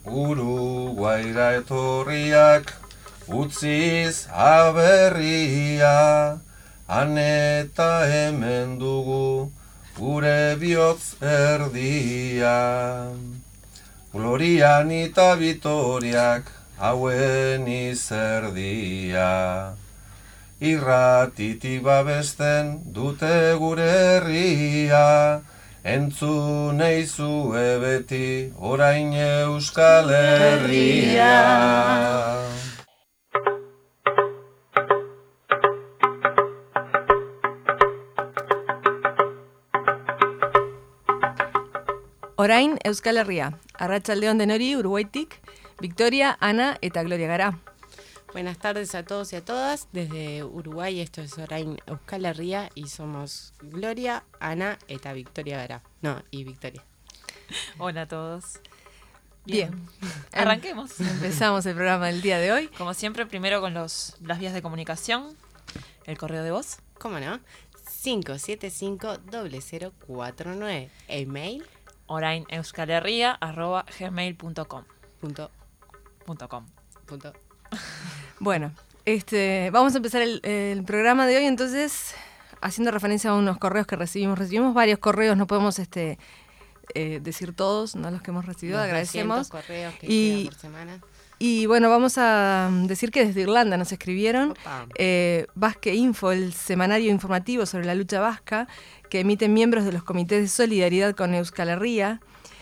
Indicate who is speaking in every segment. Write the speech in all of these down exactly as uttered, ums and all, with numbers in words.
Speaker 1: Uruguaira etorriak utziz aberria, han eta hemen dugu gure bihotz erdia. Glorian eta Vitoriak hauen izerdia, irratitik babesten dute gure herria, entzun eizue beti orain Euskal Herria.
Speaker 2: Orain Euskal Herria. Arratsaldeon denori, Uruguaitik, Victoria, Ana eta Gloria gara.
Speaker 3: Buenas tardes a todos y a todas. Desde Uruguay esto es Orain Euskal Herria y somos Gloria, Ana eta Victoria gara. No, y Victoria.
Speaker 4: Hola a todos.
Speaker 2: Bien.
Speaker 4: Bien. Arranquemos.
Speaker 2: Empezamos el programa del día de hoy.
Speaker 4: Como siempre, primero con los, las vías de comunicación. El correo de voz.
Speaker 3: ¿Cómo no? cinco siete cinco cero cero cuatro nueve. Email.
Speaker 4: orain.euskalherria arroba gmail punto com.
Speaker 3: Punto.
Speaker 4: Punto com.
Speaker 3: Punto.
Speaker 2: Bueno, este, vamos a empezar el, el programa de hoy, entonces, haciendo referencia a unos correos que recibimos. Recibimos varios correos, no podemos este, eh, decir todos, no los que hemos recibido,
Speaker 3: Los
Speaker 2: agradecemos.
Speaker 3: correos que
Speaker 2: Y-
Speaker 3: llegan por semana.
Speaker 2: Y bueno, vamos a decir que desde Irlanda nos escribieron
Speaker 3: Opa.
Speaker 2: eh, Basque Info, el semanario informativo sobre la lucha vasca, que emiten miembros de los comités de solidaridad con Euskal Herria,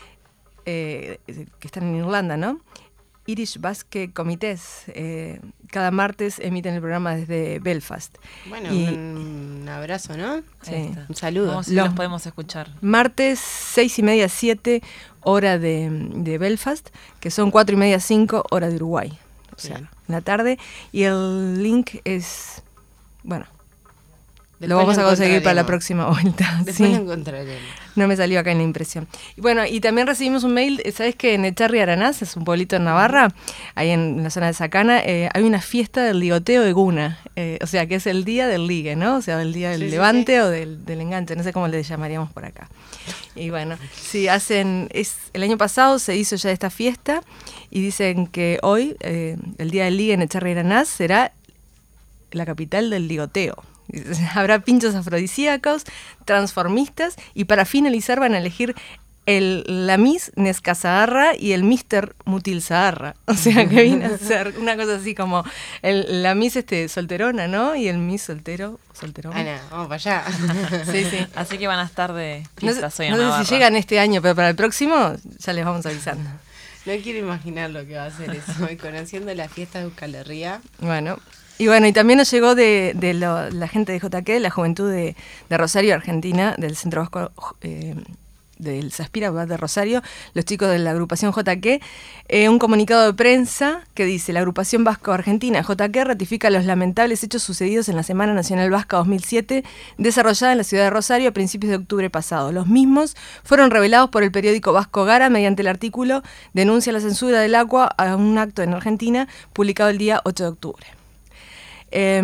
Speaker 2: eh, que están en Irlanda, ¿no? Irish Basque Comités. Eh, cada martes emiten el programa desde Belfast.
Speaker 3: Bueno,
Speaker 2: Y-
Speaker 3: un abrazo, ¿no?
Speaker 2: Sí.
Speaker 4: Ahí está.
Speaker 3: Un saludo.
Speaker 4: Vamos a ver si
Speaker 2: Los-
Speaker 4: los podemos escuchar.
Speaker 2: Martes, seis y media, siete, hora de, de Belfast, que son cuatro y media, cinco, hora de Uruguay. O sea,
Speaker 3: Bien.
Speaker 2: en la tarde. Y el link es, bueno,
Speaker 3: Después
Speaker 2: lo vamos a conseguir para la
Speaker 3: encontraremos.
Speaker 2: próxima vuelta.
Speaker 3: Después
Speaker 2: Sí.
Speaker 3: lo encontraremos.
Speaker 2: No me salió acá en la impresión. Y bueno, y también recibimos un mail, ¿sabes que en Echarri Aranaz, es un pueblito en Navarra, ahí en la zona de Sacana, eh, hay una fiesta del ligoteo de Guna, eh, o sea, que es el día del ligue, ¿no? O sea, el día del
Speaker 3: Sí, sí,
Speaker 2: levante
Speaker 3: sí.
Speaker 2: o del, del enganche, no sé cómo le llamaríamos por acá. Y bueno, sí, hacen, es, el año pasado se hizo ya esta fiesta y dicen que hoy, eh, el día del ligue en Echarri Aranaz, será la capital del ligoteo. Habrá pinchos afrodisíacos, transformistas y para finalizar van a elegir el, la Miss Nescasaharra y el mister Mutilsaharra. O sea que viene a ser una cosa así como el, la Miss este, solterona, ¿no? Y el Miss soltero, solterón.
Speaker 3: Ana, vamos para allá.
Speaker 2: Sí, sí.
Speaker 4: Así que van a estar de
Speaker 2: No sé,
Speaker 4: fiestas hoy en
Speaker 2: no sé
Speaker 4: Navarra.
Speaker 2: si llegan este año, pero para el próximo ya les vamos avisando.
Speaker 3: No quiero imaginar lo que va a hacer eso. Y conociendo la fiesta de Euskal Herria,
Speaker 2: Bueno, y bueno, y también nos llegó de, de lo- la gente de J K, de la juventud de, de Rosario, Argentina, del Centro Vasco eh, del Saspira de Rosario, los chicos de la agrupación J K, eh, un comunicado de prensa que dice: la agrupación Vasco-Argentina J K ratifica los lamentables hechos sucedidos en la Semana Nacional Vasca dos mil siete, desarrollada en la ciudad de Rosario a principios de octubre pasado. Los mismos fueron revelados por el periódico Vasco Gara mediante el artículo Denuncia la censura del agua a un acto en Argentina, publicado el día ocho de octubre. Eh,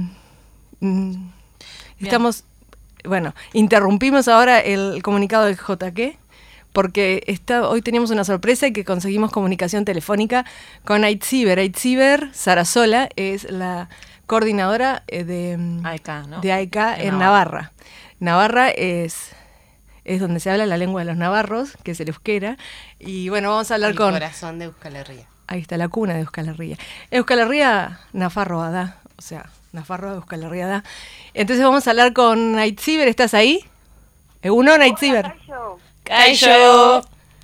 Speaker 2: mm, estamos, bueno, interrumpimos ahora el comunicado del J K porque está, hoy teníamos una sorpresa y que conseguimos comunicación telefónica con Aitziber. Aitziber Sarasola es la coordinadora eh, de,
Speaker 4: A E K, ¿no?
Speaker 2: de A E K
Speaker 4: En
Speaker 2: en Navarra. Navarra es, es donde se habla la lengua de los navarros, que es el euskera. Y bueno, vamos a hablar
Speaker 3: el
Speaker 2: con...
Speaker 3: corazón de Euskal Herria.
Speaker 2: Ahí está la cuna de Euskal Herria. Euskal Herria, Nafarroa da. O sea, Nafarroa, Euskal Herria da. Entonces vamos a hablar con Aitziber. ¿Estás ahí? Egunon, Aitziber.
Speaker 4: ¡Cayo!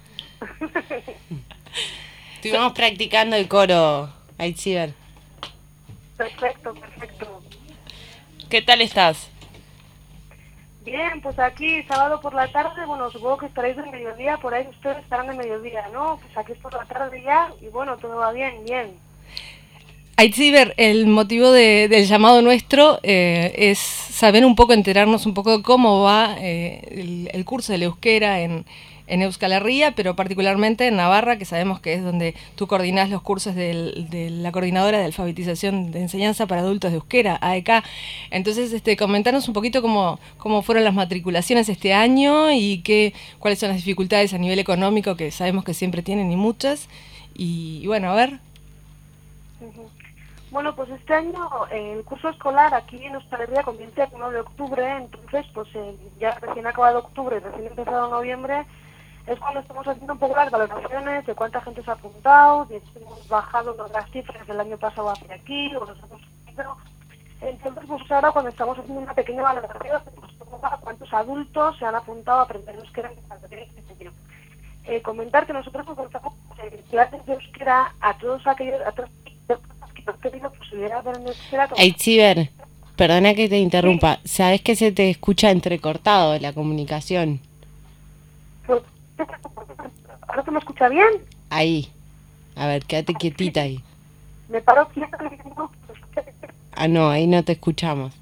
Speaker 3: Estuvimos practicando el coro, Aitziber.
Speaker 5: Perfecto, perfecto.
Speaker 4: ¿Qué tal estás?
Speaker 5: Bien, pues aquí sábado por la tarde, bueno, supongo que estaréis de mediodía, por ahí ustedes estarán de mediodía, ¿no? Pues aquí es por la tarde ya y bueno, todo va bien, bien.
Speaker 2: Aitziber, el motivo de- del llamado nuestro eh, es saber un poco, enterarnos un poco de cómo va eh, el, el curso del euskera en, en Euskal Herria, pero particularmente en Navarra, que sabemos que es donde tú coordinás los cursos del, de la Coordinadora de Alfabetización de Enseñanza para Adultos de Euskera, A E K. Entonces, este, comentanos un poquito cómo, cómo fueron las matriculaciones este año y qué, cuáles son las dificultades a nivel económico, que sabemos que siempre tienen y muchas. Y, y bueno, a ver.
Speaker 5: Uh-huh. Bueno, pues este año eh, el curso escolar aquí en Euskal Herria comienza el uno de octubre, entonces pues eh, ya recién acabado octubre, recién empezado noviembre, es cuando estamos haciendo un poco las valoraciones de cuánta gente se ha apuntado, de si hemos bajado las cifras del año pasado hacia aquí, o los hemos subido. Entonces pues ahora cuando estamos haciendo una pequeña valoración, pues, cuántos adultos se han apuntado a aprender euskera en Euskal Herria este año. Eh, comentar que nosotros ofertamos eh, clases de euskera a todos aquellos, a todos que no han tenido posibilidad de aprender euskera.
Speaker 3: Aichiber, perdona que te interrumpa, sí. Sabes que se te escucha entrecortado la comunicación.
Speaker 5: Pues, ¿ahora se me escucha bien?
Speaker 3: Ahí, a ver, quédate quietita ahí.
Speaker 5: Me paro quieta.
Speaker 3: Ah, no, ahí no te escuchamos.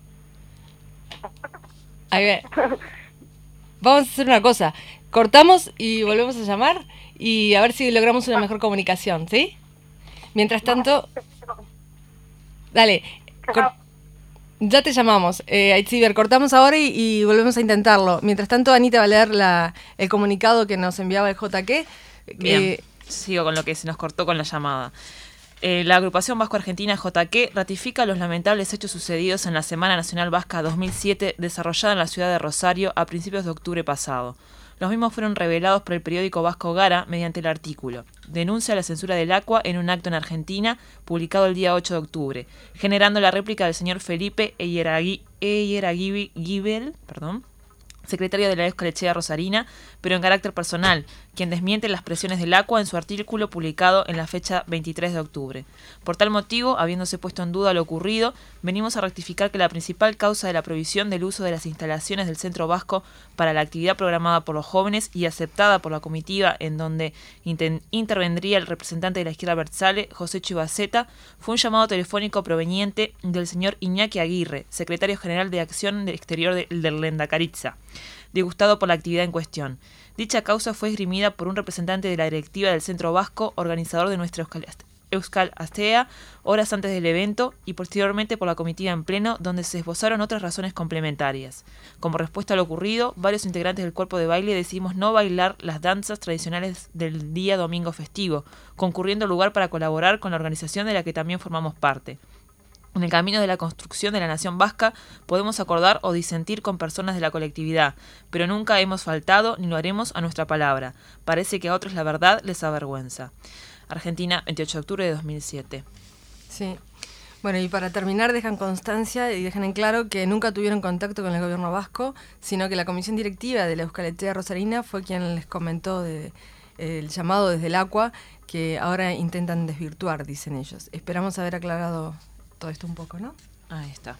Speaker 2: Ahí ve. Vamos a hacer una cosa. Cortamos y volvemos a llamar y a ver si logramos una mejor comunicación, ¿sí? Mientras tanto... Dale. Cor- ya te llamamos, eh, Aichiber. Cortamos ahora y, y volvemos a intentarlo. Mientras tanto, Anita va a leer la, el comunicado que nos enviaba el J K.
Speaker 4: Bien,
Speaker 2: eh,
Speaker 4: sigo con lo que se nos cortó con la llamada. Eh, la agrupación vasco-argentina J K ratifica los lamentables hechos sucedidos en la Semana Nacional Vasca dos mil siete desarrollada en la ciudad de Rosario a principios de octubre pasado. Los mismos fueron revelados por el periódico vasco Gara mediante el artículo Denuncia la censura del agua en un acto en Argentina, publicado el día ocho de octubre, generando la réplica del señor Felipe Eyeragüibel, perdón, secretario de la Euskaltzaindia Rosarina, pero en carácter personal, quien desmiente las presiones del agua en su artículo publicado en la fecha veintitrés de octubre. Por tal motivo, habiéndose puesto en duda lo ocurrido, venimos a rectificar que la principal causa de la prohibición del uso de las instalaciones del Centro Vasco para la actividad programada por los jóvenes y aceptada por la comitiva en donde inter- intervendría el representante de la izquierda Bertzale, José Chivaceta, fue un llamado telefónico proveniente del señor Iñaki Aguirre, secretario general de Acción Exterior de, del Lehendakaritza, disgustado por la actividad en cuestión. Dicha causa fue esgrimida por un representante de la directiva del Centro Vasco, organizador de nuestra Euskaltzaindia, horas antes del evento, y posteriormente por la comitiva en pleno, donde se esbozaron otras razones complementarias. Como respuesta a lo ocurrido, varios integrantes del cuerpo de baile decidimos no bailar las danzas tradicionales del día domingo festivo, concurriendo al lugar para colaborar con la organización de la que también formamos parte. En el camino de la construcción de la nación vasca podemos acordar o disentir con personas de la colectividad, pero nunca hemos faltado ni lo haremos a nuestra palabra. Parece que a otros la verdad les avergüenza. Argentina, veintiocho de octubre de dos mil siete.
Speaker 2: Sí. Bueno, y para terminar dejan constancia y dejan en claro que nunca tuvieron contacto con el gobierno vasco, sino que la comisión directiva de la Euskaltzaindia Rosarina fue quien les comentó de, eh, el llamado desde el agua, que ahora intentan desvirtuar, dicen ellos. Esperamos haber aclarado todo esto un poco, ¿no?
Speaker 4: Ahí está.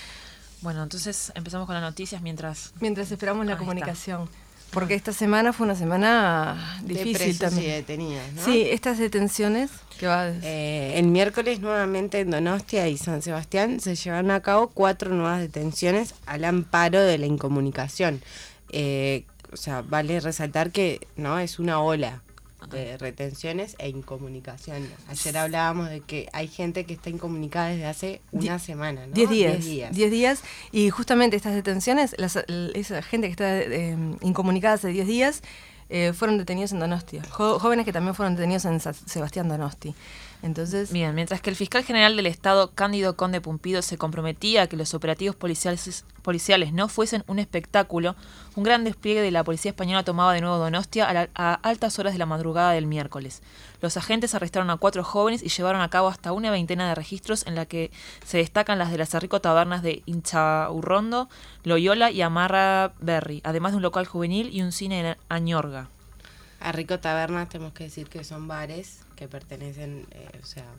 Speaker 4: Bueno, entonces empezamos con las noticias mientras...
Speaker 2: Mientras esperamos la
Speaker 4: Ahí
Speaker 2: comunicación.
Speaker 4: está.
Speaker 2: Porque esta semana fue una semana difícil
Speaker 3: de presos
Speaker 2: también.
Speaker 3: y detenidos, ¿no?
Speaker 2: Sí, estas detenciones que va...
Speaker 3: Eh, el miércoles nuevamente en Donostia y San Sebastián se llevaron a cabo cuatro nuevas detenciones al amparo de la incomunicación. Eh, o sea, vale resaltar que no es una ola de retenciones e incomunicación. Ayer hablábamos de que hay gente que está incomunicada desde hace una Die- semana, ¿no?
Speaker 2: Diez días.
Speaker 3: Diez días.
Speaker 2: Diez días. Y justamente estas detenciones, las, esa gente que está eh, incomunicada hace diez días, eh, fueron detenidos en Donostia. Jo- jóvenes que también fueron detenidos en San Sebastián Donosti. Entonces,
Speaker 4: bien, mientras que el fiscal general del Estado, Cándido Conde Pumpido, se comprometía a que los operativos policiales, policiales no fuesen un espectáculo, un gran despliegue de la policía española tomaba de nuevo Donostia a, la, a altas horas de la madrugada del miércoles. Los agentes arrestaron a cuatro jóvenes y llevaron a cabo hasta una veintena de registros en la que se destacan las de las Arrico Tabernas de Inchaurrondo, Loyola y Amarra Berry, además de un local juvenil y un cine en Añorga.
Speaker 3: Arrico Tabernas tenemos que decir que son bares que pertenecen, eh, o sea,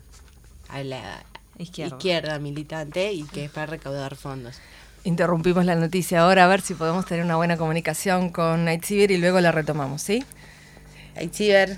Speaker 3: a la
Speaker 4: Izquierda.
Speaker 3: izquierda militante y que es para recaudar fondos.
Speaker 2: interrumpimos la noticia ahora a ver si podemos tener una buena comunicación con Aichiber y luego la retomamos, ¿sí?
Speaker 3: Aichiber.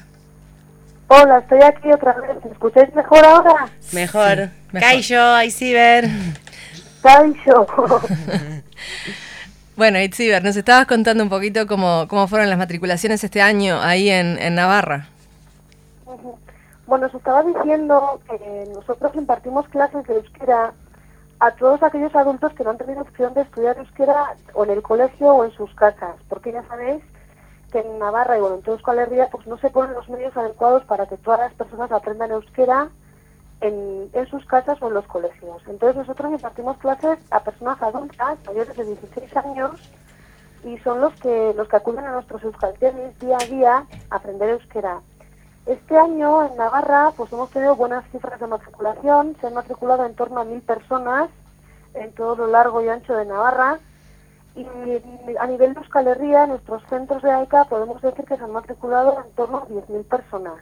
Speaker 5: Hola, estoy aquí otra vez. ¿Me escucháis mejor ahora?
Speaker 3: Mejor.
Speaker 2: Sí, mejor.
Speaker 3: Kaixo, Aichiber.
Speaker 5: Kaixo.
Speaker 2: Bueno, Itziber, nos estabas contando un poquito cómo, cómo fueron las matriculaciones este año ahí en, en Navarra.
Speaker 5: Ujú. Bueno, os estaba diciendo que nosotros impartimos clases de euskera a todos aquellos adultos que no han tenido opción de estudiar euskera o en el colegio o en sus casas, porque ya sabéis que en Navarra y bueno, en toda Euskal Herria pues no se ponen los medios adecuados para que todas las personas aprendan euskera en, en sus casas o en los colegios. Entonces nosotros impartimos clases a personas adultas mayores de dieciséis años y son los que los que acuden a nuestros euskaltegis día a día a aprender euskera. Este año en Navarra pues hemos tenido buenas cifras de matriculación, se han matriculado en torno a mil personas en todo lo largo y ancho de Navarra y a nivel de Euskal Herria, en nuestros centros de A E C A podemos decir que se han matriculado en torno a diez mil personas.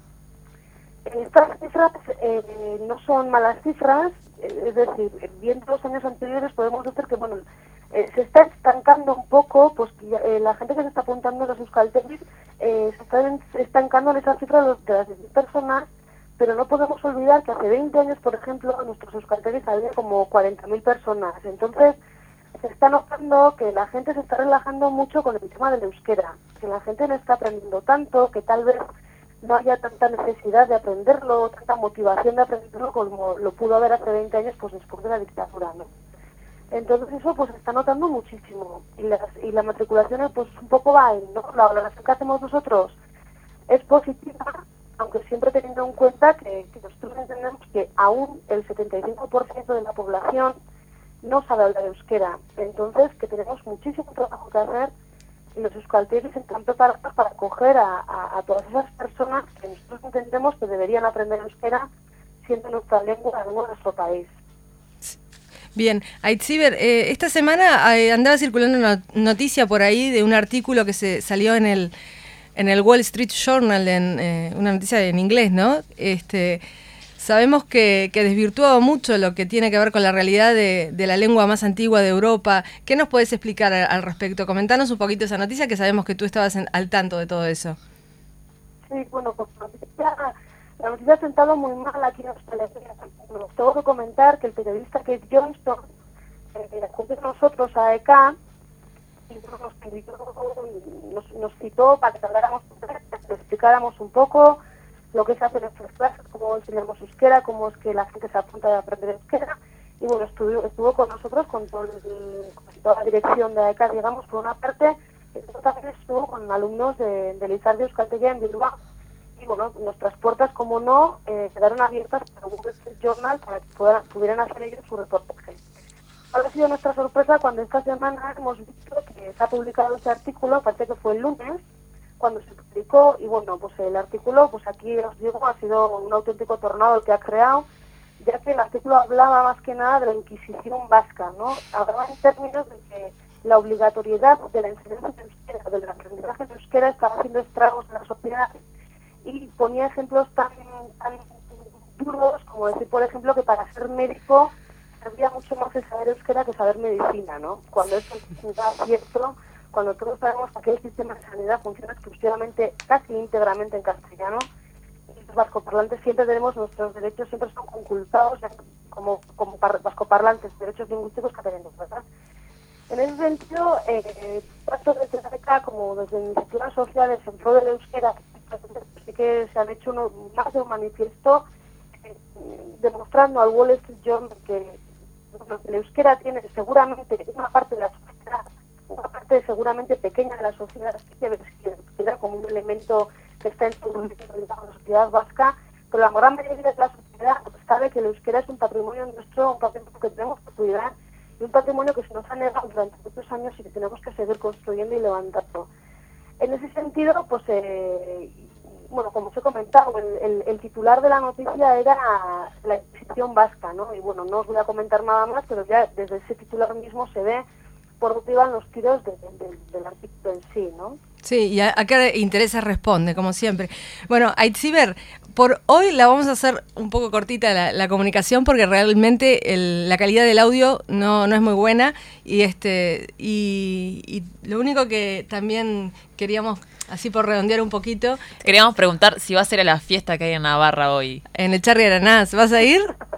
Speaker 5: Estas cifras eh, no son malas cifras, eh, es decir, viendo los años anteriores podemos decir que bueno eh, se está estancando un poco, pues eh, la gente que se está apuntando a los euskaltegis eh, se está estancando en esa cifra de, los, de las diez mil personas, pero no podemos olvidar que hace veinte años, por ejemplo, en nuestros euskaltegis había como cuarenta mil personas. Entonces se está notando que la gente se está relajando mucho con el tema del euskera, que la gente no está aprendiendo tanto, que tal vez no haya tanta necesidad de aprenderlo, tanta motivación de aprenderlo como lo pudo haber hace veinte años pues después de la dictadura, ¿no? Entonces eso pues se está notando muchísimo y, las, y la matriculación pues un poco va en, ¿no? La valoración que hacemos nosotros es positiva, aunque siempre teniendo en cuenta que, que nosotros entendemos que aún el setenta y cinco por ciento de la población no sabe hablar euskera, entonces que tenemos muchísimo trabajo que hacer y los euskaltegis están preparados para acoger a, a, a todas esas personas que nosotros entendemos que deberían aprender euskera siendo nuestra lengua la lengua de nuestro país.
Speaker 2: Bien, Aitziber, eh, esta semana eh, andaba circulando una noticia por ahí de un artículo que se salió en el en el Wall Street Journal, en eh, una noticia en inglés, ¿no? Este, sabemos que, que desvirtuaba mucho lo que tiene que ver con la realidad de, de la lengua más antigua de Europa. ¿Qué nos puedes explicar al, al respecto? Comentanos un poquito esa noticia, que sabemos que tú estabas en, al tanto de todo eso.
Speaker 5: Sí, bueno, pues la noticia, la noticia ha sentado muy mal aquí en Australia. Nos tengo que comentar que el periodista Kate Johnston, eh, acudió a nosotros a E C A, y nos, nos, nos citó para que habláramos, que explicáramos un poco lo que se hace en nuestras clases, cómo enseñamos euskera, cómo es que la gente se apunta a aprender euskera. Y bueno, estuvo, estuvo con nosotros, con, todo el, con toda la dirección de A E C A, digamos, por una parte, y también estuvo con alumnos de, de Lizardi Euskaltegia en Bilbao. Y bueno, nuestras puertas, como no, eh, quedaron abiertas para Wall Street Journal para que puedan, pudieran hacer ellos su reportaje. Ha sido nuestra sorpresa cuando esta semana hemos visto que se ha publicado ese artículo, parece que fue el lunes, cuando se publicó, y bueno, pues el artículo, pues aquí os digo, ha sido un auténtico tornado el que ha creado, ya que el artículo hablaba más que nada de la Inquisición vasca, ¿no? Hablaba en términos de que la obligatoriedad de la enseñanza de euskera, del aprendizaje de euskera, estaba haciendo estragos en la sociedad, y ponía ejemplos tan, tan duros como decir, por ejemplo, que para ser médico servía mucho más el saber euskera que saber medicina, ¿no? Cuando eso es cierto, cuando todos sabemos que aquel sistema de sanidad funciona exclusivamente, casi íntegramente en castellano, y los vascoparlantes siempre tenemos nuestros derechos, siempre son conculcados como, como vascoparlantes, derechos lingüísticos que tenemos, ¿verdad? En ese sentido, eh, tanto desde la E C A como desde iniciativas sociales en pro del euskera, sí que se han hecho uno, más de un manifiesto eh, demostrando al Wall Street Journal que bueno, el euskera tiene seguramente una parte de la sociedad, una parte seguramente pequeña de la sociedad, que ve el euskera como un elemento que está en todo el mundo de la sociedad vasca, pero la gran mayoría de la sociedad sabe que el euskera es un patrimonio nuestro, un patrimonio que tenemos que cuidar y un patrimonio que se nos ha negado durante muchos años y que tenemos que seguir construyendo y levantando. En ese sentido, pues, eh, bueno, como os he comentado, el, el, el titular de la noticia era la Inquisición vasca, ¿no? Y bueno, no os voy a comentar nada más, pero ya desde ese titular mismo se ve por dónde iban los tiros de, de, de, del artículo en sí, ¿no?
Speaker 2: Sí, y a, a qué intereses responde, como siempre. Bueno, Aitziber, por hoy la vamos a hacer un poco cortita la, la comunicación porque realmente el, la calidad del audio no, no es muy buena y este y, y lo único que también queríamos, así por redondear un poquito...
Speaker 4: Queríamos preguntar si va a ser a la fiesta que hay en Navarra hoy.
Speaker 2: En el Charri Aranás, ¿vas a ir?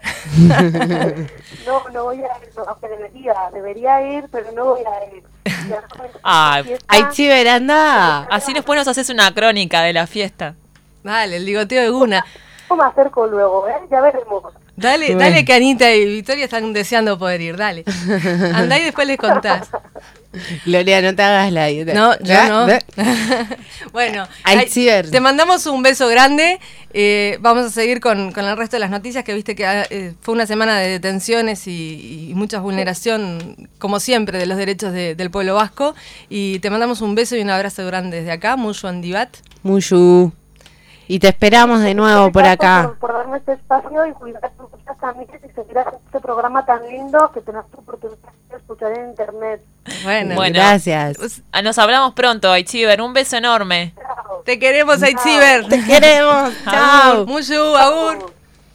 Speaker 5: No, no voy a ir, no, aunque debería, debería ir, pero no voy a ir. Ya no me-
Speaker 4: Ay,
Speaker 5: fiesta.
Speaker 3: ¡Ay, Chiver, anda!
Speaker 4: así después nos haces una crónica de la fiesta.
Speaker 2: Dale, el ligoteo de Guna.
Speaker 5: ¿Cómo me acerco luego, eh? Ya veremos.
Speaker 2: Dale,
Speaker 3: Bueno.
Speaker 2: dale que Anita y Victoria están deseando poder ir, dale. Andá y después les contás.
Speaker 3: Gloria, no te hagas la idea.
Speaker 2: No, yo
Speaker 3: ¿Eh?
Speaker 2: no.
Speaker 3: ¿Eh?
Speaker 2: Bueno,
Speaker 3: Ay,
Speaker 2: ay,
Speaker 3: Ciber.
Speaker 2: te mandamos un beso grande. Eh, vamos a seguir con, con el resto de las noticias, que viste que eh, fue una semana de detenciones y, y mucha vulneración, como siempre, de los derechos de- del pueblo vasco. Y te mandamos un beso y un abrazo grande desde acá, Muyo Andibat.
Speaker 3: Muyu. Y te esperamos de nuevo por
Speaker 5: Gracias
Speaker 3: acá.
Speaker 5: Por, por darme este espacio y cuidar tus cosas también y seguir haciendo este programa tan lindo que tenés tu oportunidad de escuchar en internet.
Speaker 2: Bueno,
Speaker 4: Bueno.
Speaker 3: Gracias.
Speaker 4: Ah, Nos hablamos pronto, Aichiver. Un beso enorme.
Speaker 5: Chao.
Speaker 2: te queremos, Aitziber.
Speaker 3: Te queremos. Chao.
Speaker 2: Muyo, agur.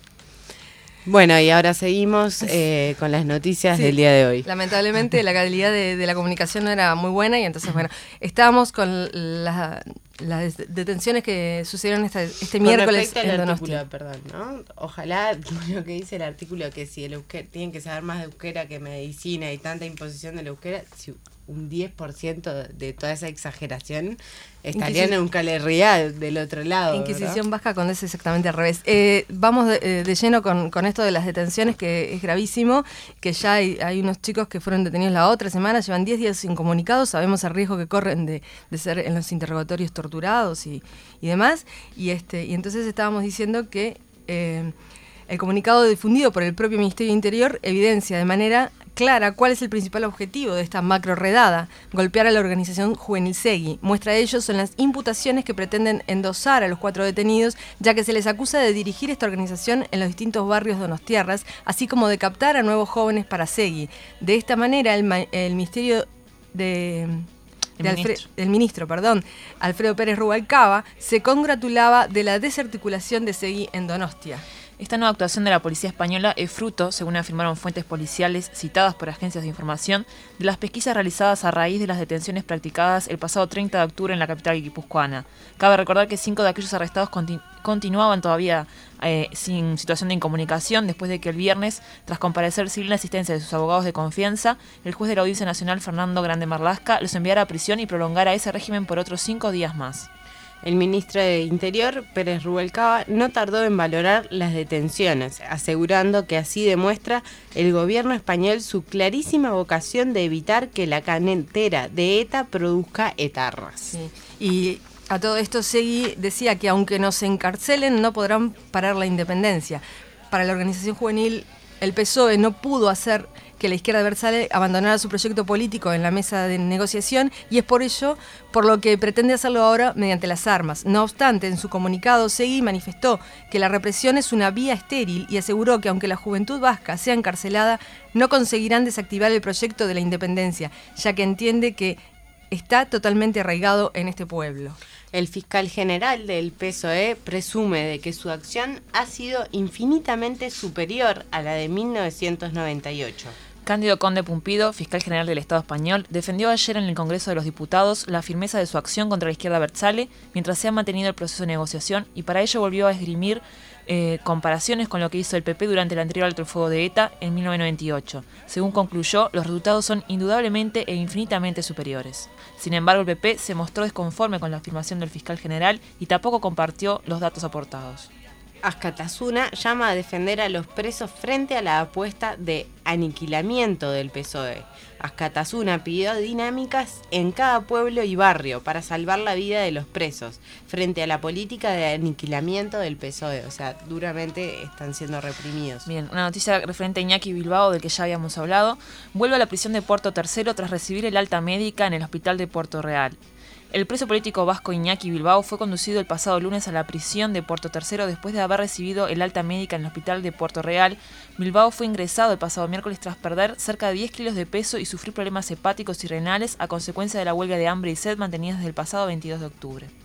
Speaker 3: Bueno, y ahora seguimos eh, con las noticias
Speaker 2: Sí.
Speaker 3: del día de hoy.
Speaker 2: Lamentablemente la calidad de, de la comunicación no era muy buena y entonces, bueno, estábamos con la- las detenciones que sucedieron esta- este
Speaker 3: Con
Speaker 2: miércoles
Speaker 3: respecto al
Speaker 2: en Donostia.
Speaker 3: artículo, perdón, ¿no? Ojalá lo que dice el artículo, que si el euskera, tienen que saber más de euskera que medicina y tanta imposición del euskera, si un diez por ciento de toda esa exageración estarían
Speaker 2: Inquisi-
Speaker 3: en Euskal Herria del otro lado.
Speaker 2: Inquisición vasca cuando es exactamente al revés. Eh, vamos de, eh, de lleno con, con esto de las detenciones, que es gravísimo, que ya hay, hay unos chicos que fueron detenidos la otra semana, llevan diez días incomunicados, sabemos el riesgo que corren de, de ser en los interrogatorios torturados y, y demás, y, este, y entonces estábamos diciendo que eh, el comunicado difundido por el propio Ministerio de Interior evidencia de manera clara cuál es el principal objetivo de esta macro redada: golpear a la organización Juvenil Segui. Muestra de ello son las imputaciones que pretenden endosar a los cuatro detenidos, ya que se les acusa de dirigir esta organización en los distintos barrios donostiarras, así como de captar a nuevos jóvenes para Segui. De esta manera, el, ma- el Ministerio de...
Speaker 4: El
Speaker 2: de Alfre-
Speaker 4: ministro.
Speaker 2: el ministro, perdón, Alfredo Pérez Rubalcaba, se congratulaba de la desarticulación de Segui en Donostia.
Speaker 4: Esta nueva actuación de la policía española es fruto, según afirmaron fuentes policiales citadas por agencias de información, de las pesquisas realizadas a raíz de las detenciones practicadas el pasado treinta de octubre en la capital guipuzcoana. Cabe recordar que cinco de aquellos arrestados conti- continuaban todavía eh, sin situación de incomunicación después de que el viernes, tras comparecer sin la asistencia de sus abogados de confianza, el juez de la Audiencia Nacional, Fernando Grande Marlasca, los enviara a prisión y prolongara ese régimen por otros cinco días más.
Speaker 3: El ministro de Interior, Pérez Rubalcaba, no tardó en valorar las detenciones, asegurando que así demuestra el gobierno español su clarísima vocación de evitar que la cantera de ETA produzca etarras.
Speaker 2: Sí. Y a todo esto Segui decía que aunque nos encarcelen no podrán parar la independencia. Para la organización juvenil, el P S O E no pudo hacer que la izquierda adversaria abandonara su proyecto político en la mesa de negociación, y es por ello por lo que pretende hacerlo ahora mediante las armas. No obstante, en su comunicado, Segui manifestó que la represión es una vía estéril y aseguró que aunque la juventud vasca sea encarcelada, no conseguirán desactivar el proyecto de la independencia, ya que entiende que está totalmente arraigado en este pueblo.
Speaker 3: El fiscal general del P S O E presume de que su acción ha sido infinitamente superior a la de mil novecientos noventa y ocho.
Speaker 4: Cándido Conde Pumpido, fiscal general del Estado español, defendió ayer en el Congreso de los Diputados la firmeza de su acción contra la izquierda Bertzale mientras se ha mantenido el proceso de negociación, y para ello volvió a esgrimir eh, comparaciones con lo que hizo el P P durante el anterior alto el fuego de ETA en mil novecientos noventa y ocho. Según concluyó, los resultados son indudablemente e infinitamente superiores. Sin embargo, el P P se mostró desconforme con la afirmación del fiscal general y tampoco compartió los datos aportados.
Speaker 3: Azkatasuna llama a defender a los presos frente a la apuesta de aniquilamiento del P S O E. Azkatasuna pidió dinámicas en cada pueblo y barrio para salvar la vida de los presos frente a la política de aniquilamiento del P S O E. O sea, duramente están siendo reprimidos.
Speaker 4: Bien, una noticia referente a Iñaki Bilbao, del que ya habíamos hablado. Vuelve a la prisión de Puerto Tercero tras recibir el alta médica en el hospital de Puerto Real. El preso político vasco Iñaki Bilbao fue conducido el pasado lunes a la prisión de Puerto Tercero después de haber recibido el alta médica en el hospital de Puerto Real. Bilbao fue ingresado el pasado miércoles tras perder cerca de diez kilos de peso y sufrir problemas hepáticos y renales a consecuencia de la huelga de hambre y sed mantenida desde el pasado veintidós de octubre.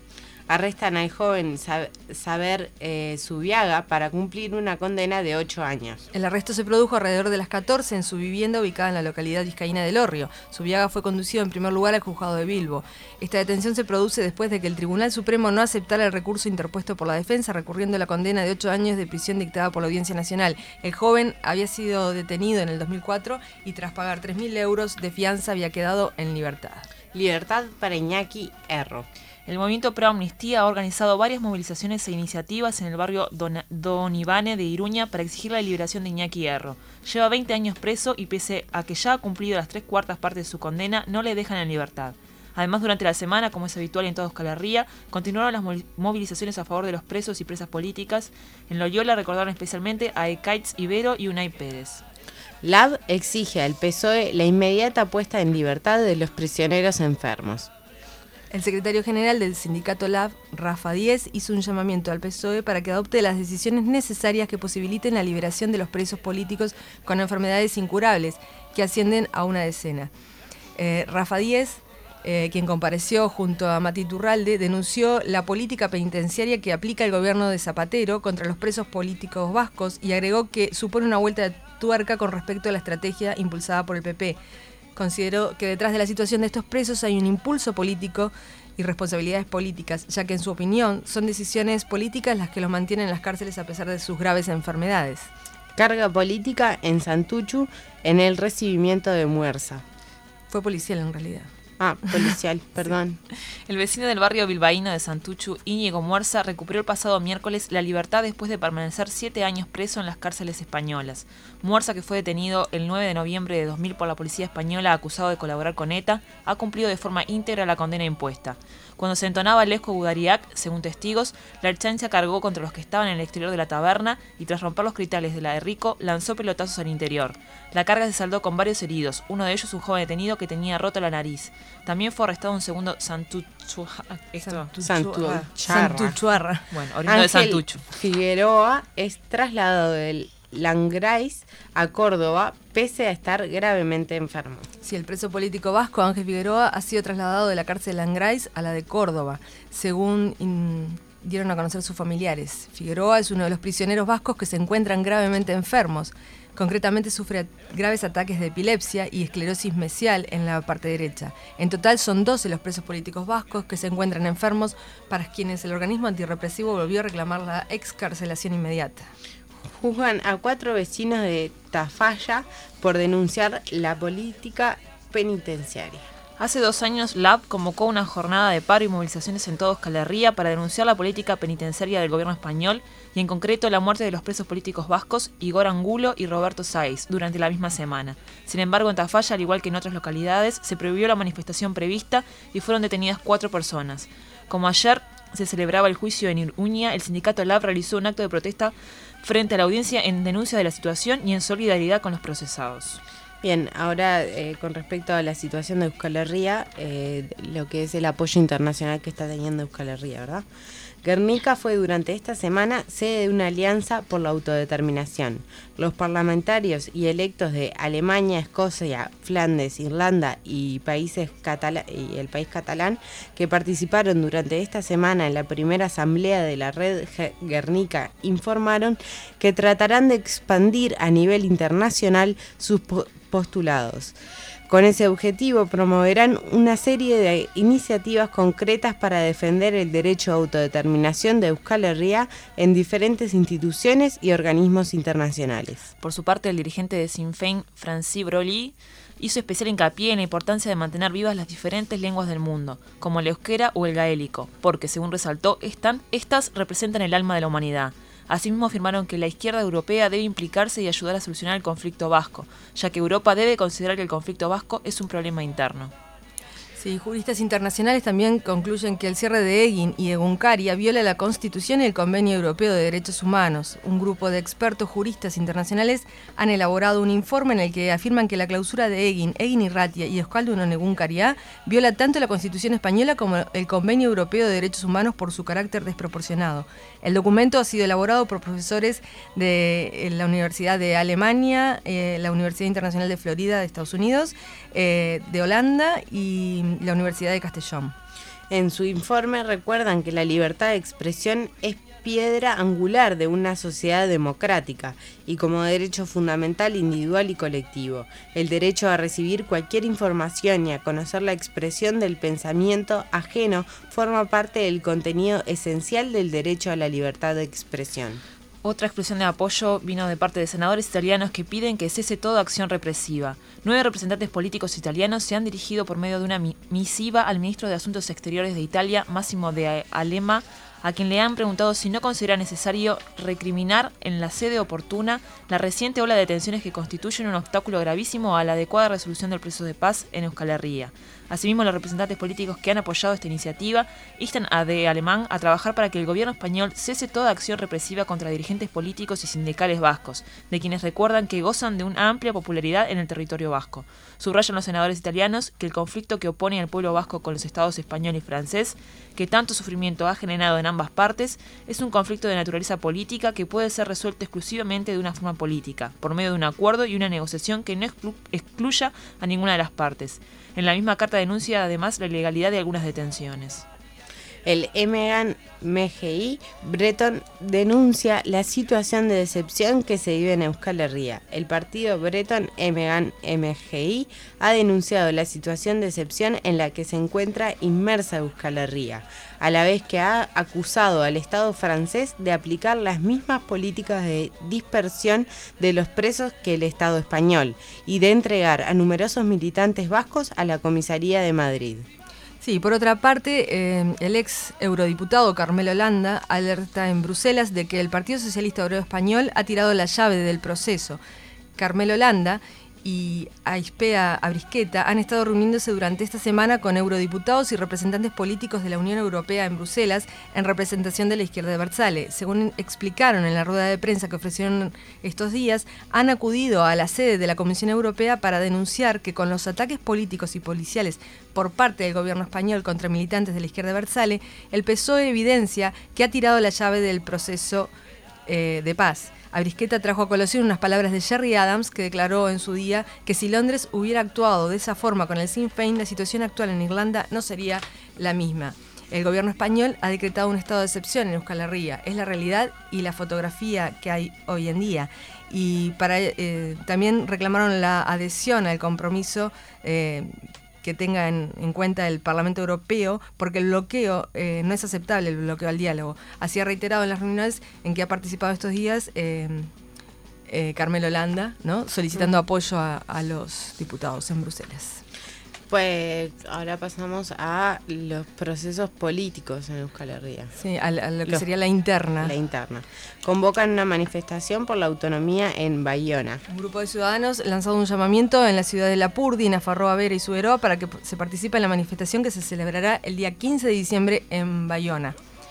Speaker 3: arrestan al joven Saber eh, Zubiaga para cumplir una condena de ocho años.
Speaker 2: El arresto se produjo alrededor de las catorce en su vivienda ubicada en la localidad vizcaína de Elorrio. Zubiaga fue conducido en primer lugar al juzgado de Bilbo. Esta detención se produce después de que el Tribunal Supremo no aceptara el recurso interpuesto por la defensa, recurriendo a la condena de ocho años de prisión dictada por la Audiencia Nacional. El joven había sido detenido en el dos mil cuatro y tras pagar tres mil euros de fianza había quedado en libertad.
Speaker 3: Libertad para Iñaki Erro.
Speaker 4: El movimiento Pro Amnistía ha organizado varias movilizaciones e iniciativas en el barrio Don, Don Ivane de Iruña para exigir la liberación de Iñaki Erro. Lleva veinte años preso y pese a que ya ha cumplido las tres cuartas partes de su condena, no le dejan en libertad. Además, durante la semana, como es habitual en toda Euskal Herria, continuaron las movilizaciones a favor de los presos y presas políticas. En Loyola recordaron especialmente a Ekaitz Ibero y Unai Pérez.
Speaker 3: Lab exige al P S O E la inmediata puesta en libertad de los prisioneros enfermos.
Speaker 2: El secretario general del sindicato Lab, Rafa Díez, hizo un llamamiento al P S O E para que adopte las decisiones necesarias que posibiliten la liberación de los presos políticos con enfermedades incurables, que ascienden a una decena. Eh, Rafa Díez, eh, quien compareció junto a Mati Turralde, denunció la política penitenciaria que aplica el gobierno de Zapatero contra los presos políticos vascos y agregó que supone una vuelta de tuerca con respecto a la estrategia impulsada por el P P. Consideró que detrás de la situación de estos presos hay un impulso político y responsabilidades políticas, ya que en su opinión son decisiones políticas las que los mantienen en las cárceles a pesar de sus graves enfermedades.
Speaker 3: Carga política en Santuchu en el recibimiento de Muerza.
Speaker 2: Fue policial en realidad.
Speaker 3: Ah, policial, perdón.
Speaker 4: El vecino del barrio bilbaíno de Santuchu, Íñigo Muerza, recuperó el pasado miércoles la libertad después de permanecer siete años preso en las cárceles españolas. Muerza, que fue detenido el nueve de noviembre de dos mil por la policía española acusado de colaborar con ETA, ha cumplido de forma íntegra la condena impuesta. Cuando se entonaba el Esco Gudariak, según testigos, la Ertzaintza cargó contra los que estaban en el exterior de la taberna y tras romper los cristales de la de Rico, lanzó pelotazos al interior. La carga se saldó con varios heridos, uno de ellos un joven detenido que tenía rota la nariz. También fue arrestado un segundo Santuchuarra.
Speaker 3: Santuchuarra.
Speaker 2: Santuchuarra.
Speaker 4: Bueno, oriundo de Santuchu.
Speaker 3: Figueroa es trasladado del Langrais a Córdoba pese a estar gravemente enfermo.
Speaker 2: Sí, el preso político vasco Ángel Figueroa ha sido trasladado de la cárcel Langrais a la de Córdoba, según in, dieron a conocer sus familiares. Figueroa es uno de los prisioneros vascos que se encuentran gravemente enfermos. Concretamente sufre graves ataques de epilepsia y esclerosis mesial en la parte derecha. En total son doce los presos políticos vascos que se encuentran enfermos, para quienes el organismo antirrepresivo volvió a reclamar la excarcelación inmediata.
Speaker 3: Juzgan a cuatro vecinos de Tafalla por denunciar la política penitenciaria.
Speaker 4: Hace dos años, Lab convocó una jornada de paro y movilizaciones en toda Euskal Herria para denunciar la política penitenciaria del gobierno español y en concreto la muerte de los presos políticos vascos Igor Angulo y Roberto Sáiz durante la misma semana. Sin embargo, en Tafalla, al igual que en otras localidades, se prohibió la manifestación prevista y fueron detenidas cuatro personas. Como ayer se celebraba el juicio en Iruña, el sindicato Lab realizó un acto de protesta frente a la audiencia en denuncia de la situación y en solidaridad con los procesados.
Speaker 3: Bien, ahora eh, con respecto a la situación de Euskal Herria, eh, lo que es el apoyo internacional que está teniendo Euskal Herria, ¿verdad? Guernica fue durante esta semana sede de una alianza por la autodeterminación. Los parlamentarios y electos de Alemania, Escocia, Flandes, Irlanda y, países catala- y el país catalán que participaron durante esta semana en la primera asamblea de la red Guernica informaron que tratarán de expandir a nivel internacional sus po- postulados. Con ese objetivo promoverán una serie de iniciativas concretas para defender el derecho a autodeterminación de Euskal Herria en diferentes instituciones y organismos internacionales.
Speaker 4: Por su parte, el dirigente de Sinn Féin, Francis Broly, hizo especial hincapié en la importancia de mantener vivas las diferentes lenguas del mundo, como el euskera o el gaélico, porque, según resaltó, están, estas representan el alma de la humanidad. Asimismo afirmaron que la izquierda europea debe implicarse y ayudar a solucionar el conflicto vasco, ya que Europa debe considerar que el conflicto vasco es un problema interno.
Speaker 2: Sí, juristas internacionales también concluyen que el cierre de Egin y Egunkaria viola la Constitución y el Convenio Europeo de Derechos Humanos. Un grupo de expertos juristas internacionales han elaborado un informe en el que afirman que la clausura de Egin, Egin Irratia y Euskaldunon Egunkaria viola tanto la Constitución española como el Convenio Europeo de Derechos Humanos por su carácter desproporcionado. El documento ha sido elaborado por profesores de la Universidad de Alemania, eh, la Universidad Internacional de Florida de Estados Unidos, eh, de Holanda y la Universidad de Castellón.
Speaker 3: En su informe recuerdan que la libertad de expresión es piedra angular de una sociedad democrática y como derecho fundamental individual y colectivo. El derecho a recibir cualquier información y a conocer la expresión del pensamiento ajeno forma parte del contenido esencial del derecho a la libertad de expresión.
Speaker 4: Otra expresión de apoyo vino de parte de senadores italianos que piden que cese toda acción represiva. Nueve representantes políticos italianos se han dirigido por medio de una misiva al ministro de Asuntos Exteriores de Italia, Massimo D'Alema, a quien le han preguntado si no considera necesario recriminar en la sede oportuna la reciente ola de detenciones que constituyen un obstáculo gravísimo a la adecuada resolución del proceso de paz en Euskal Herria. Asimismo, los representantes políticos que han apoyado esta iniciativa instan a D'Alema a trabajar para que el gobierno español cese toda acción represiva contra dirigentes políticos y sindicales vascos, de quienes recuerdan que gozan de una amplia popularidad en el territorio vasco. Subrayan los senadores italianos que el conflicto que opone al pueblo vasco con los estados español y francés, que tanto sufrimiento ha generado en ambas partes, es un conflicto de naturaleza política que puede ser resuelto exclusivamente de una forma política, por medio de un acuerdo y una negociación que no exclu- excluya a ninguna de las partes. En la misma carta denuncia además la ilegalidad de algunas detenciones.
Speaker 3: El M G M G I Breton denuncia la situación de decepción que se vive en Euskal Herria. El partido Breton M G M G I ha denunciado la situación de decepción en la que se encuentra inmersa Euskal Herria, a la vez que ha acusado al Estado francés de aplicar las mismas políticas de dispersión de los presos que el Estado español y de entregar a numerosos militantes vascos a la comisaría de Madrid.
Speaker 2: Sí, por otra parte, eh, el ex eurodiputado Carmelo Landa alerta en Bruselas de que el Partido Socialista Obrero Español ha tirado la llave del proceso. Carmelo Landa y Aispea Abrisqueta han estado reuniéndose durante esta semana con eurodiputados y representantes políticos de la Unión Europea en Bruselas en representación de la izquierda de Bersale. Según explicaron en la rueda de prensa que ofrecieron estos días, han acudido a la sede de la Comisión Europea para denunciar que con los ataques políticos y policiales por parte del gobierno español contra militantes de la izquierda de Bersale, el P S O E evidencia que ha tirado la llave del proceso eh, de paz. Abrisqueta trajo a colación unas palabras de Gerry Adams, que declaró en su día que si Londres hubiera actuado de esa forma con el Sinn Féin, la situación actual en Irlanda no sería la misma. El gobierno español ha decretado un estado de excepción en Euskal Herria. Es la realidad y la fotografía que hay hoy en día. Y para eh, también reclamaron la adhesión al compromiso eh, que tenga en, en cuenta el Parlamento Europeo, porque el bloqueo eh, no es aceptable, el bloqueo al diálogo. Así ha reiterado en las reuniones en que ha participado estos días eh, eh, Carmelo Landa, ¿no?, solicitando apoyo a, a los diputados en Bruselas.
Speaker 3: Pues ahora pasamos a los procesos políticos en Euskal Herria.
Speaker 2: Sí, a, a lo que
Speaker 3: Los,
Speaker 2: sería la interna.
Speaker 3: La interna. Convocan una manifestación por la autonomía en Bayona.
Speaker 2: Un grupo de ciudadanos ha lanzado un llamamiento en la ciudad de Lapurdi, Nafarroa Vera y Zuberoa para que se participe en la manifestación que se celebrará el día quince de diciembre en Bayona.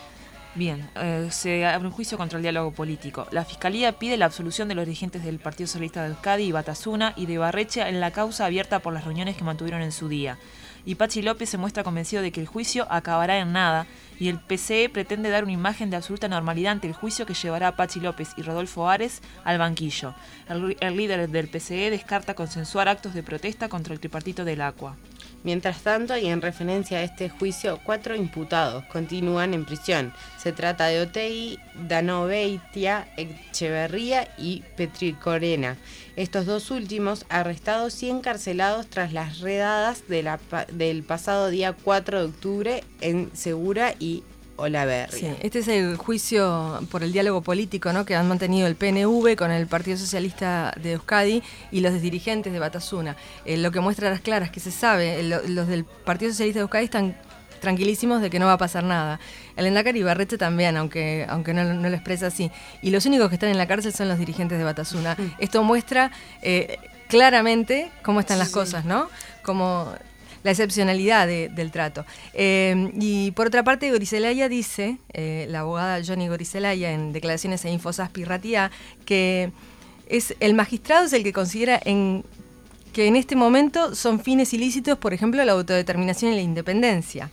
Speaker 4: Bien, eh, se abre un juicio contra el diálogo político. La Fiscalía pide la absolución de los dirigentes del Partido Socialista de Euskadi y Batasuna y de Barrecha en la causa abierta por las reuniones que mantuvieron en su día. Y Patxi López se muestra convencido de que el juicio acabará en nada y el P S E pretende dar una imagen de absoluta normalidad ante el juicio que llevará a Patxi López y Rodolfo Ares al banquillo. El, el líder del P S E descarta consensuar actos de protesta contra el tripartito del Aqua.
Speaker 3: Mientras tanto, y en referencia a este juicio, cuatro imputados continúan en prisión. Se trata de Otegi, Danoveitia, Echeverría y Petricorena. Estos dos últimos arrestados y encarcelados tras las redadas de la, del pasado día cuatro de octubre en Segura y Olaverria.
Speaker 2: Sí, este es el juicio por el diálogo político, ¿no?, que han mantenido el P N V con el Partido Socialista de Euskadi y los dirigentes de Batasuna. Eh, lo que muestra a las claras que se sabe, el, los del Partido Socialista de Euskadi están tranquilísimos de que no va a pasar nada. El Lehendakari Barreche también, aunque, aunque no, no lo expresa así. Y los únicos que están en la cárcel son los dirigentes de Batasuna. Esto muestra eh, claramente cómo están las
Speaker 3: sí.
Speaker 2: cosas, ¿no? Como la excepcionalidad de, del trato. Eh, y por otra parte, Gorizelaya dice, eh, la abogada Johnny Gorizelaya, en declaraciones a Infosaspi Ratia, que es el magistrado es el que considera en, que en este momento son fines ilícitos, por ejemplo, la autodeterminación y la independencia.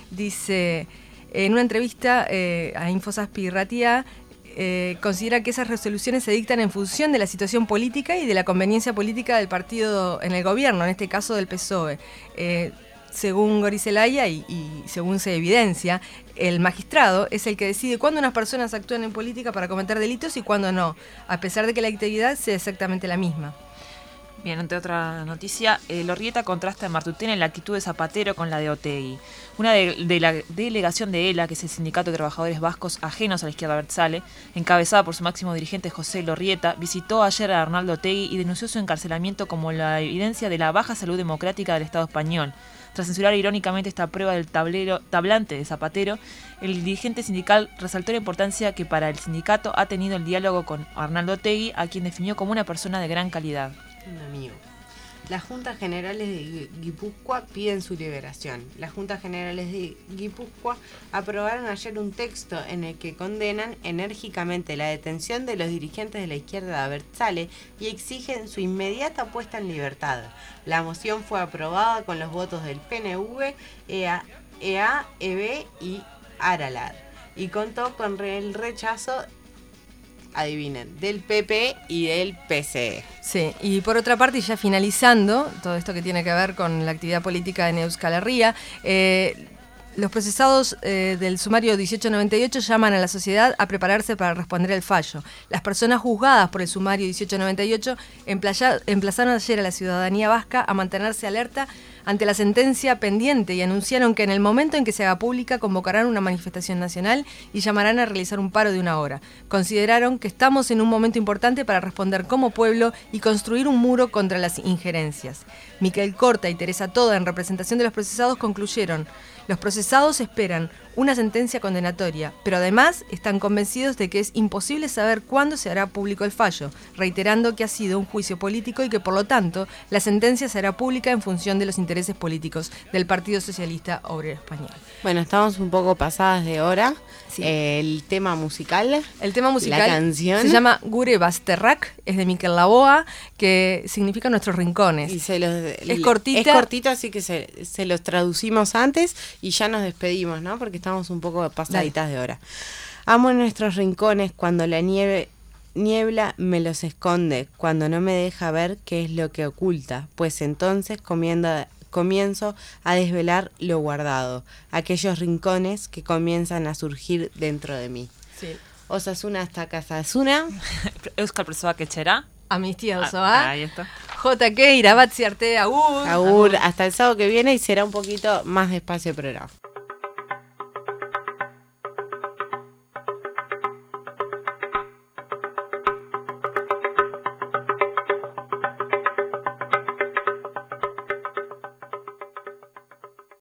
Speaker 2: Dice, en una entrevista eh, a Infosaspi Ratia, Eh, considera que esas resoluciones se dictan en función de la situación política y de la conveniencia política del partido en el gobierno, en este caso del P S O E. Eh, según Gorizelaya y, y según se evidencia, el magistrado es el que decide cuándo unas personas actúan en política para cometer delitos y cuándo no, a pesar de que la actividad sea exactamente la misma.
Speaker 4: Bien, ante otra noticia, eh, Lorrieta contrasta en Martutene la actitud de Zapatero con la de Otegi. Una de, de la delegación de ELA, que es el Sindicato de Trabajadores Vascos ajenos a la izquierda abertzale, encabezada por su máximo dirigente José Lorrieta, visitó ayer a Arnaldo Otegi y denunció su encarcelamiento como la evidencia de la baja salud democrática del Estado español. Tras censurar irónicamente esta prueba del tablero, tablante de Zapatero, el dirigente sindical resaltó la importancia que para el sindicato ha tenido el diálogo con Arnaldo Otegi, a quien definió como una persona de gran calidad.
Speaker 3: Un amigo. Las Juntas Generales de Guipúzcoa piden su liberación. Las Juntas Generales de Guipúzcoa aprobaron ayer un texto en el que condenan enérgicamente la detención de los dirigentes de la izquierda abertzale y exigen su inmediata puesta en libertad. La moción fue aprobada con los votos del P N V, E A, E A, E B y Aralar y contó con el rechazo, adivinen, del P P y del P C E.
Speaker 2: Sí, y por otra parte, y ya finalizando todo esto que tiene que ver con la actividad política en Euskal Herria, eh, los procesados eh, del sumario dieciocho noventa y ocho llaman a la sociedad a prepararse para responder al fallo. Las personas juzgadas por el sumario dieciocho noventa y ocho emplaya, emplazaron ayer a la ciudadanía vasca a mantenerse alerta ante la sentencia pendiente y anunciaron que en el momento en que se haga pública convocarán una manifestación nacional y llamarán a realizar un paro de una hora. Consideraron que estamos en un momento importante para responder como pueblo y construir un muro contra las injerencias. Miquel Corta y Teresa Toda, en representación de los procesados, concluyeron: los procesados esperan una sentencia condenatoria, pero además están convencidos de que es imposible saber cuándo se hará público el fallo, reiterando que ha sido un juicio político y que por lo tanto la sentencia será pública en función de los intereses políticos del Partido Socialista Obrero Español.
Speaker 3: Bueno, estamos un poco pasadas de hora.
Speaker 2: Sí.
Speaker 3: Eh, el tema musical.
Speaker 2: El tema musical
Speaker 3: la canción
Speaker 2: se llama Gure Basterrak, es de Miquel Laboa, que significa nuestros rincones.
Speaker 3: Y se los,
Speaker 2: es cortita.
Speaker 3: Es cortito, así que se, se los traducimos antes y ya nos despedimos, ¿no? Porque estamos un poco pasaditas de hora. Amo nuestros rincones cuando la nieve niebla me los esconde, cuando no me deja ver qué es lo que oculta, pues entonces comiendo, comienzo a desvelar lo guardado, aquellos rincones que comienzan a surgir dentro de mí.
Speaker 2: Sí.
Speaker 3: Osasuna hasta Casasuna.
Speaker 4: Euskal Presoak etxera.
Speaker 2: Amnistía
Speaker 4: Ah,
Speaker 2: Osoa.
Speaker 4: ahí está.
Speaker 2: J K, Irabatzi Arte, Agur.
Speaker 3: Agur, hasta el sábado que viene y será un poquito más despacio el programa.